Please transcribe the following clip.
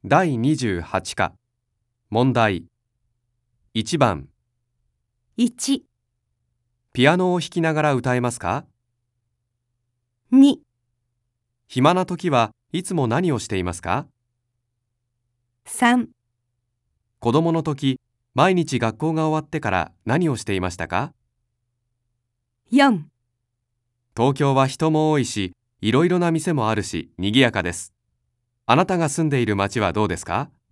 第28課。問題。1番。 1、 ピアノを弾きながら歌えますか？ 2、 暇な時はいつも何をしていますか？ 3、 子供の時、毎日学校が終わってから何をしていましたか？ 4。 東京は人も多いし、いろいろな店もあるし、賑やかです。あなたが住んでいる町はどうですか？